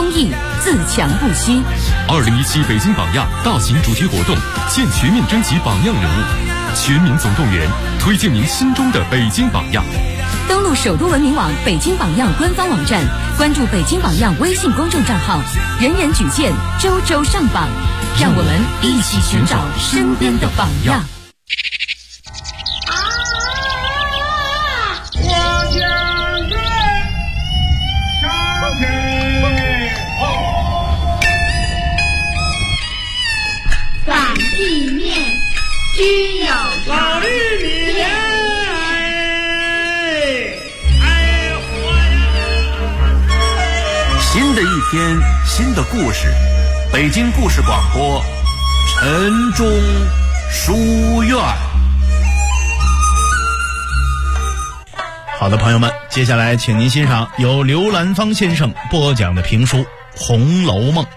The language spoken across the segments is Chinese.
公益，自强不息。 2017北京榜样大型主题活动现全面征集榜样人物，全民总动员，推荐您心中的北京榜样。 登录首都文明网北京榜样官方网站，关注北京榜样微信公众账号，人人举荐，周周上榜，让我们一起寻找身边的榜样。 地面只有老绿米新的一天，新的故事，北京故事广播，晨钟书院。 好的，朋友们，接下来请您欣赏由刘兰芳先生播讲的评书《红楼梦》。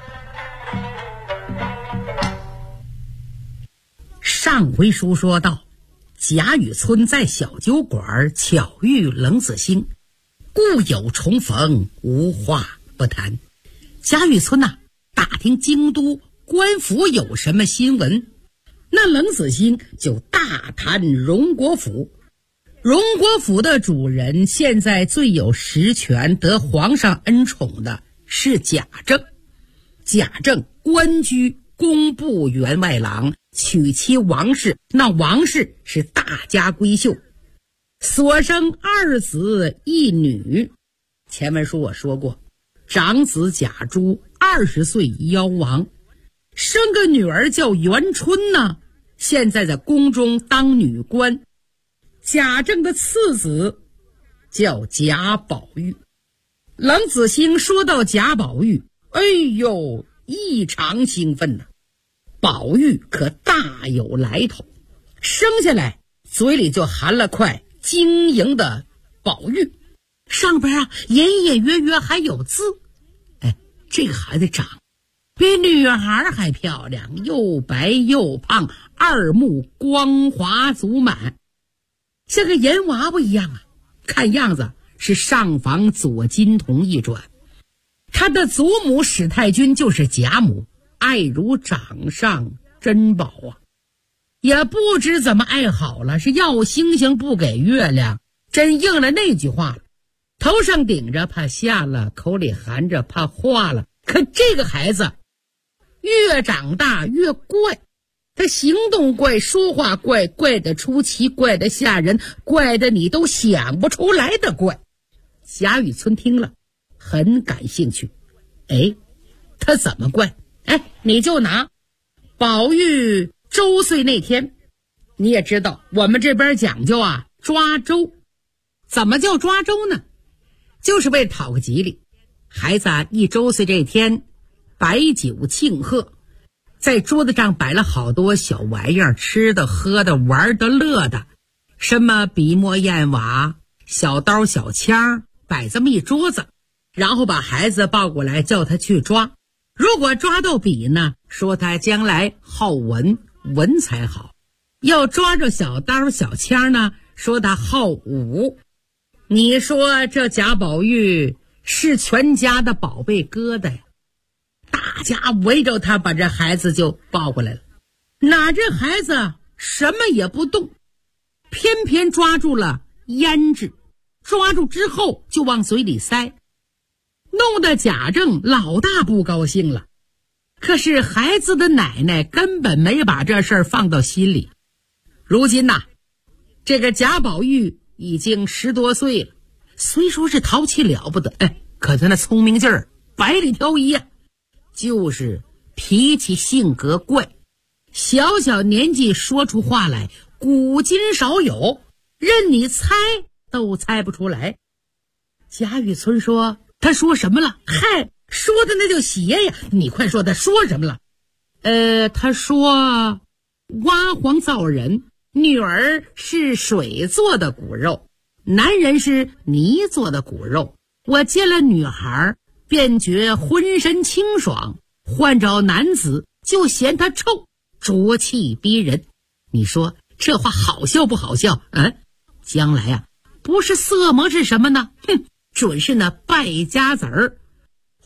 上回书说到，贾雨村在小酒馆巧遇冷子兴，故友重逢，无话不谈。贾雨村打听京都官府有什么新闻，那冷子兴就大谈荣国府。荣国府的主人现在最有实权，得皇上恩宠的是贾政。贾政官居工部员外郎，娶妻王氏，那王氏是大家闺秀，所生2子1女。前文书我说过，长子贾珠20岁夭亡，生个女儿叫元春呢，现在在宫中当女官。贾政的次子叫贾宝玉。冷子兴说到贾宝玉，哎呦，异常兴奋呐！宝玉可大有来头，生下来嘴里就含了块晶莹的宝玉，上边隐隐约约还有字。这个孩子长比女孩还漂亮，又白又胖，二目光滑足满，像个盐娃娃一样啊！看样子是上房左金童一转。他的祖母史太君就是贾母，爱如掌上珍宝啊，也不知怎么爱好了，是要星星不给月亮，真应了那句话了，头上顶着怕下了，口里含着怕化了。可这个孩子越长大越怪，他行动怪，说话怪，怪得出奇，怪得吓人，怪得你都想不出来的怪。贾雨村听了很感兴趣，他怎么怪？你就拿宝玉周岁那天，你也知道我们这边讲究抓周。怎么叫抓周呢？就是为了讨个吉利。孩子一周岁这天，摆酒庆贺，在桌子上摆了好多小玩意儿，吃的喝的玩的乐的，什么笔墨砚瓦小刀小枪，摆这么一桌子，然后把孩子抱过来叫他去抓。如果抓到笔呢，说他将来好文，文才好；要抓着小刀小枪呢，说他好武。你说这贾宝玉是全家的宝贝疙瘩呀！大家围着他，把这孩子就抱过来了。哪这孩子什么也不动，偏偏抓住了胭脂，抓住之后就往嘴里塞，弄得贾政老大不高兴了。可是孩子的奶奶根本没把这事儿放到心里。如今这个贾宝玉已经10多岁了，虽说是淘气了不得，可他那聪明劲儿百里挑一呀，就是脾气性格怪，小小年纪说出话来古今少有，任你猜都猜不出来。贾雨村说，他说什么了？嗨，说的那就邪呀！你快说他说什么了？他说娲皇造人，女儿是水做的骨肉，男人是泥做的骨肉。我见了女孩便觉浑身清爽，换着男子就嫌他臭，浊气逼人。你说这话好笑不好笑？将来不是色魔是什么呢？准是那败家子儿。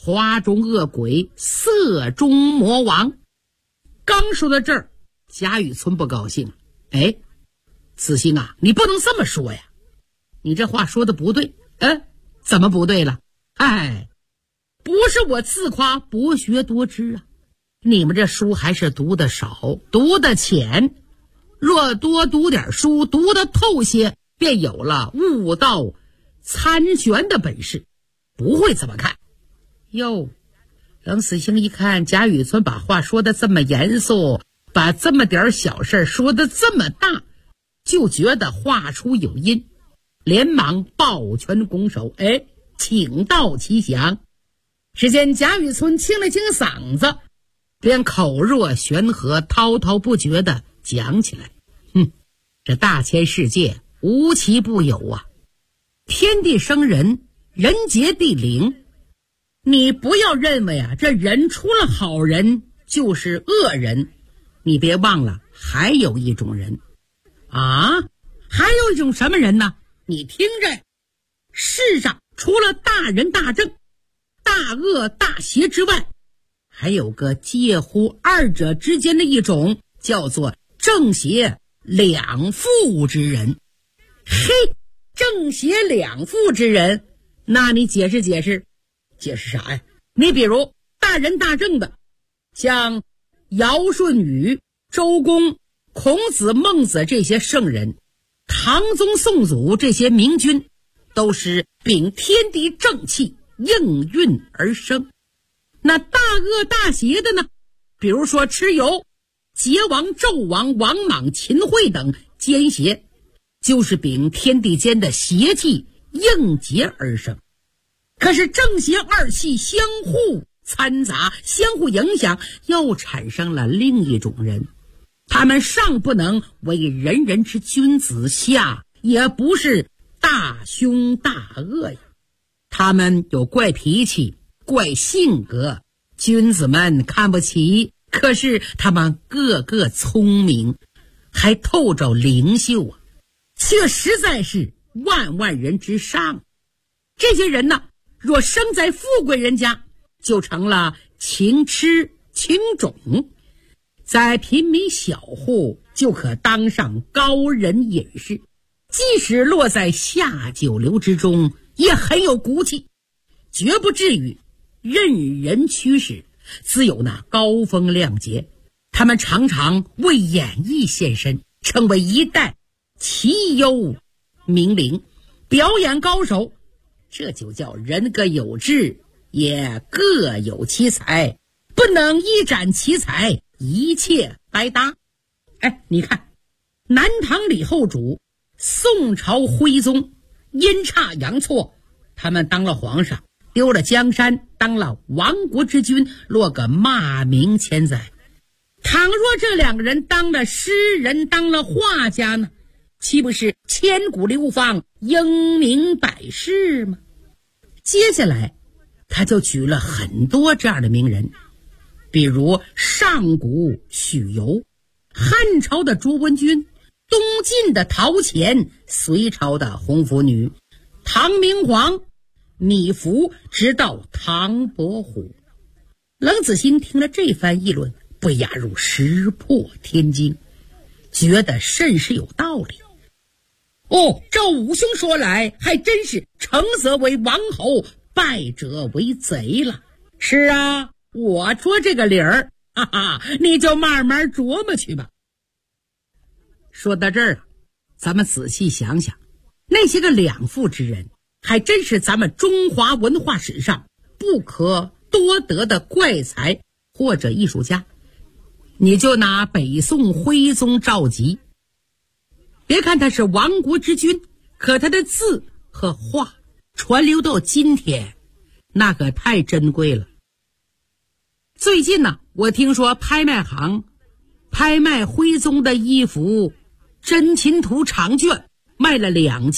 花中恶鬼，色中魔王。刚说到这儿，贾雨村不高兴。哎，子兴啊，你不能这么说呀，你这话说的不对。怎么不对了？哎，不是我自夸博学多知啊，你们这书还是读得少，读得浅。若多读点书，读得透些，便有了悟道参玄的本事，不会这么看。哟，冷死星一看贾雨村把话说得这么严肃，把这么点小事说得这么大，就觉得话出有因，连忙抱拳拱手，请道其详。只见贾雨村清了清嗓子，便口若悬河，滔滔不绝地讲起来。这大千世界无奇不有啊，天地生人，人杰地灵。你不要认为啊，这人除了好人就是恶人，你别忘了还有一种人啊，还有一种什么人呢？你听着，世上除了大仁大正、大恶大邪之外，还有个介乎二者之间的一种，叫做正邪两副之人。嘿，正邪两副之人，那你解释解释，解释啥呀？你比如大仁大正的，像尧舜禹、周公、孔子、孟子这些圣人，唐宗宋祖这些明君，都是秉天地正气应运而生。那大恶大邪的呢，比如说蚩尤、桀王、纣王、王莽、秦桧等奸邪，就是秉天地间的邪气应劫而生。可是正邪二气相互掺杂，相互影响，又产生了另一种人。他们上不能为人人之君子，下也不是大凶大恶呀。他们有怪脾气、怪性格，君子们看不起，可是他们个个聪明，还透着灵秀啊，却实在是万万人之上。这些人呢，若生在富贵人家，就成了情痴情种；在平民小户，就可当上高人隐士；即使落在下九流之中，也很有骨气，绝不至于任人驱使，自有那高风亮节。他们常常为演艺献身，成为一代奇优名伶，表演高手。这就叫人各有志，也各有其才，不能一展奇才，一切白搭。你看南唐李后主、宋朝徽宗，阴差阳错，他们当了皇上，丢了江山，当了亡国之君，落个骂名千载。倘若这两个人当了诗人，当了画家呢，岂不是千古流芳，英名百世吗？接下来他就举了很多这样的名人，比如上古许由、汉朝的卓文君、东晋的陶潜、隋朝的红拂女、唐明皇、米芾，直到唐伯虎。冷子兴听了这番议论，不亚如石破天惊，觉得甚是有道理。照武兄说来，还真是成则为王侯，败者为贼了。是啊，我说这个理儿，你就慢慢琢磨去吧。说到这儿咱们仔细想想，那些个两副之人，还真是咱们中华文化史上不可多得的怪才或者艺术家。你就拿北宋徽宗赵佶，别看他是亡国之君，可他的字和画传流到今天，那可太珍贵了。最近呢，我听说拍卖行拍卖徽宗的一幅真禽图长卷，卖了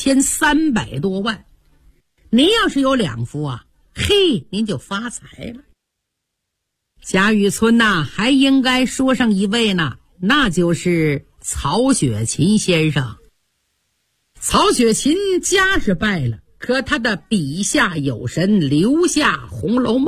2300多万。您要是有2幅啊，您就发财了。贾雨村还应该说上一位呢，那就是曹雪芹先生。曹雪芹家是败了，可他的笔下有神，留下《红楼梦》，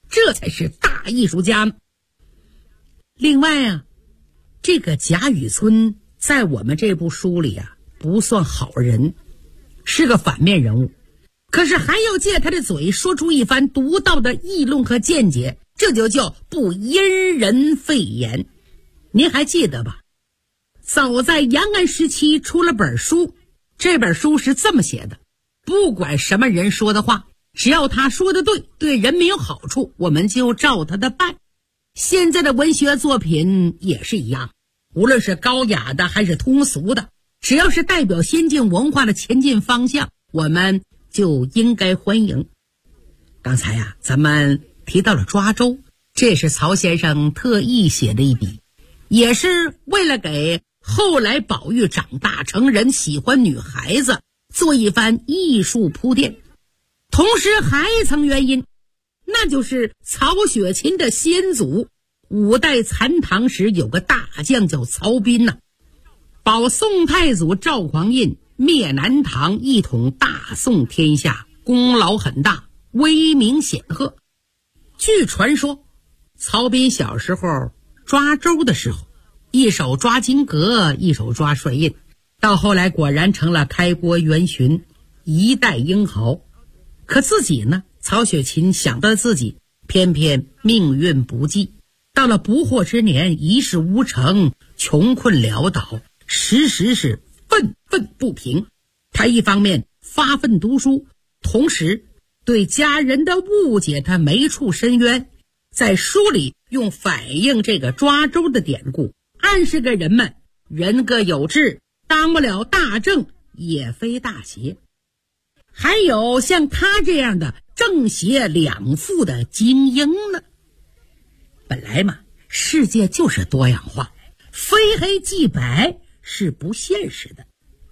这才是大艺术家呢。另外啊，这个贾雨村在我们这部书里啊，不算好人，是个反面人物，可是还要借他的嘴说出一番独到的议论和见解，这就叫不因人废言。您还记得吧？早在延安时期出了本书，这本书是这么写的：不管什么人说的话，只要他说的对，对人民有好处，我们就照他的办。现在的文学作品也是一样，无论是高雅的还是通俗的，只要是代表先进文化的前进方向，我们就应该欢迎。刚才啊，咱们提到了抓周，这是曹先生特意写的一笔，也是为了给后来宝玉长大成人喜欢女孩子做一番艺术铺垫。同时还一层原因，那就是曹雪芹的先祖五代残唐时有个大将叫曹彬呐，保宋太祖赵匡胤灭南唐，一统大宋天下，功劳很大，威名显赫。据传说，曹彬小时候抓周的时候，一手抓金阁，一手抓帅印，到后来果然成了开国元勋，一代英豪。可自己呢，曹雪芹想到自己偏偏命运不济，到了不惑之年，一事无成，穷困潦倒，时时是愤愤不平。他一方面发奋读书，同时对家人的误解他没处申冤，在书里用反映这个抓周的典故，暗示给人们人各有志，当不了大政也非大邪。还有像他这样的正邪两副的精英呢。本来嘛，世界就是多样化，非黑即白是不现实的。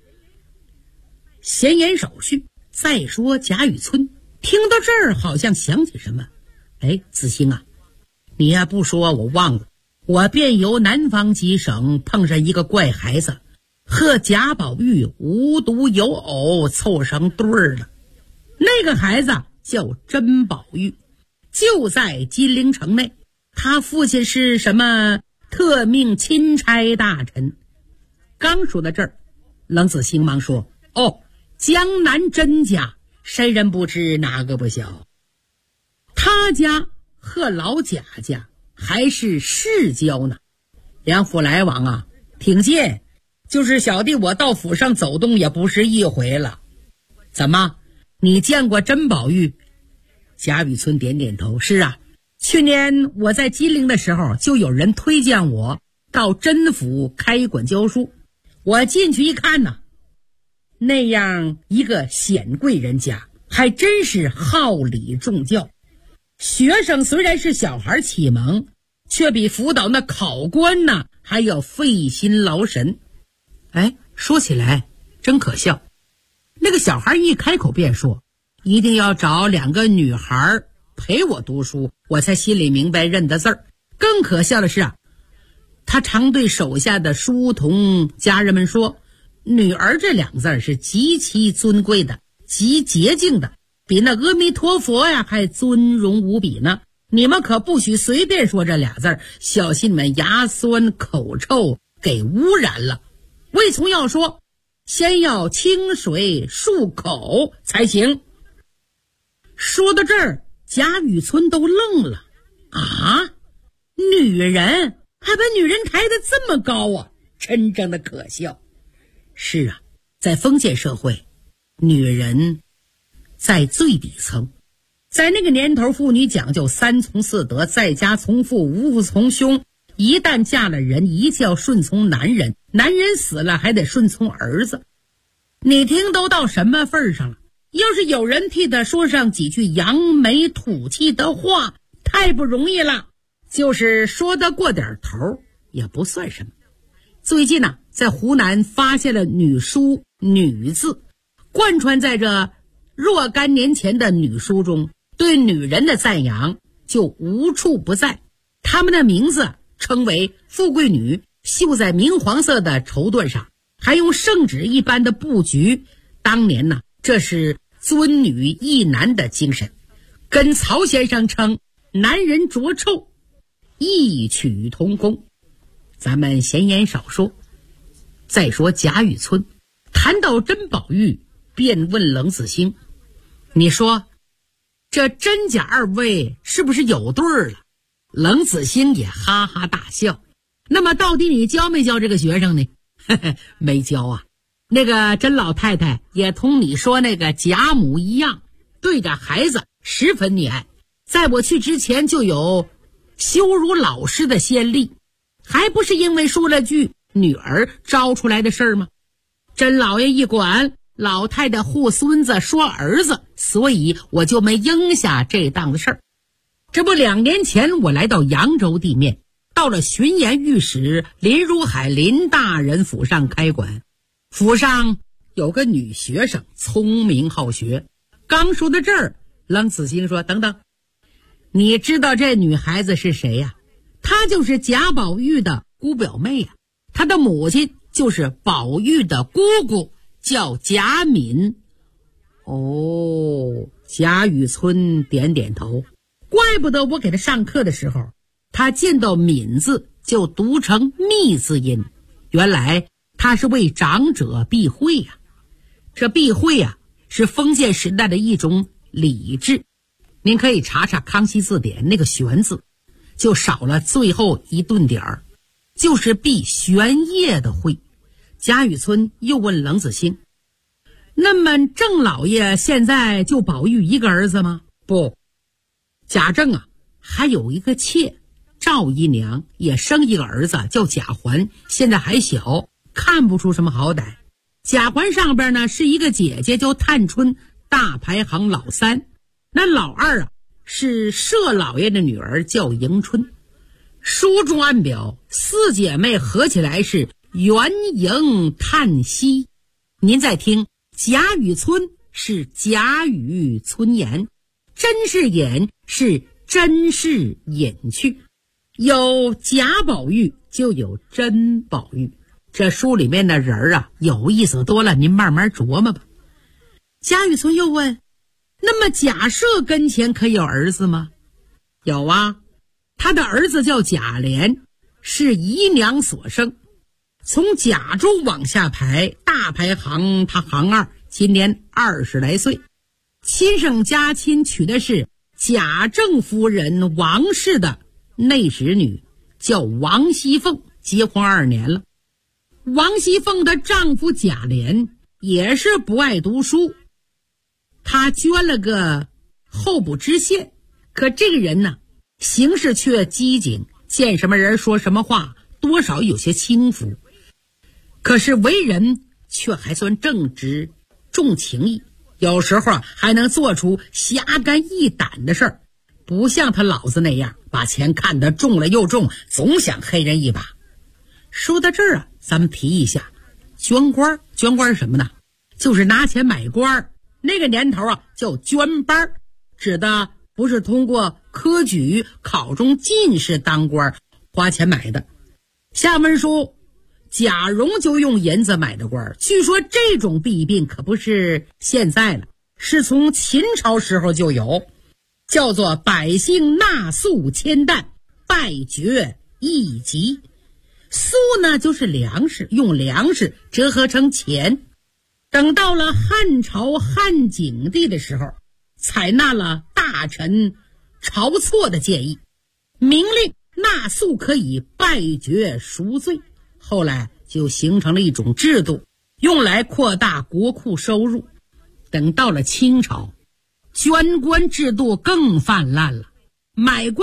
闲言少叙，再说贾雨村。听到这儿好像想起什么，子兴啊，你呀不说我忘了，我便由南方几省碰上一个怪孩子，和贾宝玉无独有偶凑成对儿了。那个孩子叫甄宝玉，就在金陵城内，他父亲是什么特命钦差大臣。刚说到这儿，冷子兴忙说：江南甄家，谁人不知哪个不晓？他家和老贾家还是世交呢，两府来往啊挺近，就是小弟我到府上走动也不是一回了。怎么，你见过甄宝玉？贾雨村点点头，是啊，去年我在金陵的时候，就有人推荐我到甄府开馆教书。我进去一看呢，那样一个显贵人家，还真是好礼重教。学生虽然是小孩启蒙，却比辅导那考官呢还要费心劳神。说起来真可笑，那个小孩一开口便说一定要找2个女孩陪我读书，我才心里明白认得字儿。更可笑的是啊，他常对手下的书童家人们说，女儿这2字是极其尊贵的，极洁净的，比那阿弥陀佛呀还尊荣无比呢。你们可不许随便说这2字，小心你们牙酸口臭给污染了。魏从要说，先要清水漱口才行。说到这儿，贾雨村都愣了啊！女人还把女人抬得这么高啊，真正的可笑。是啊，在封建社会，女人在最底层。在那个年头，妇女讲究3从4德，在家从父，无父从兄。一旦嫁了人，一切要顺从男人，男人死了还得顺从儿子。你听都到什么份上了？要是有人替他说上几句扬眉吐气的话，太不容易了。就是说得过点头，也不算什么。最近呢，在湖南发现了女书女字，贯穿在这若干年前的女书中，对女人的赞扬就无处不在。她们的名字称为富贵女，绣在明黄色的绸缎上，还用圣旨一般的布局。当年呢，这是尊女抑男的精神，跟曹先生称男人着臭，异曲同工。咱们闲言少说，再说贾雨村谈到甄宝玉，便问冷子兴：你说这甄贾二位是不是有对儿了？冷子兴也哈哈大笑。那么到底你教没教这个学生呢？没教啊。那个甄老太太也同你说那个贾母一样，对着孩子十分溺爱，在我去之前就有羞辱老师的先例，还不是因为说了句女儿招出来的事儿吗？甄老爷一管老太太护孙子说儿子，所以我就没应下这档子事儿。这不2年前我来到扬州地面，到了巡盐御史林如海林大人府上开馆。府上有个女学生，聪明好学。刚说到这儿，冷子兴说：等等，你知道这女孩子是谁呀？她就是贾宝玉的姑表妹呀，她的母亲就是宝玉的姑姑，叫贾敏。哦，贾雨村点点头，怪不得我给他上课的时候，他见到敏字就读成密字音，原来他是为长者避讳呀。这避讳呀，是封建时代的一种礼制。您可以查查康熙字典，那个玄字就少了最后一顿点儿，就是避玄烨的讳。贾雨村又问冷子兴：那么郑老爷现在就宝玉一个儿子吗？不，贾政啊还有一个妾赵姨娘，也生一个儿子叫贾环，现在还小，看不出什么好歹。贾环上边呢是一个姐姐叫探春，大排行老3。那老2啊是佘老爷的女儿叫迎春。书中暗表4姐妹合起来是元迎叹息。您再听，贾雨村是贾雨村言，甄士隐是甄士隐去，有贾宝玉就有甄宝玉。这书里面的人啊有意思多了，您慢慢琢磨吧。贾雨村又问：那么贾赦跟前可有儿子吗？有啊，他的儿子叫贾琏，是姨娘所生。从贾珠往下排，大排行他行2，今年20来岁。亲生家亲娶的是贾政夫人王氏的内侄女，叫王熙凤，结婚2年了。王熙凤的丈夫贾琏也是不爱读书，他捐了个候补知县，可这个人呢行事却机警，见什么人说什么话，多少有些轻浮，可是为人却还算正直重情义，有时候还能做出侠肝义胆的事儿，不像他老子那样把钱看得重了又重，总想黑人一把。说到这儿啊，咱们提一下捐官。捐官是什么呢？就是拿钱买官。那个年头啊叫捐班，指的不是通过科举考中进士当官花钱买的。下文书贾蓉就用银子买的官，据说这种弊病可不是现在了，是从秦朝时候就有，叫做百姓纳粟千担，拜爵一级。粟呢就是粮食，用粮食折合成钱。等到了汉朝汉景帝的时候，采纳了大臣晁错的建议，明令纳粟可以拜爵赎罪。后来就形成了一种制度，用来扩大国库收入。等到了清朝，捐官制度更泛滥了，买官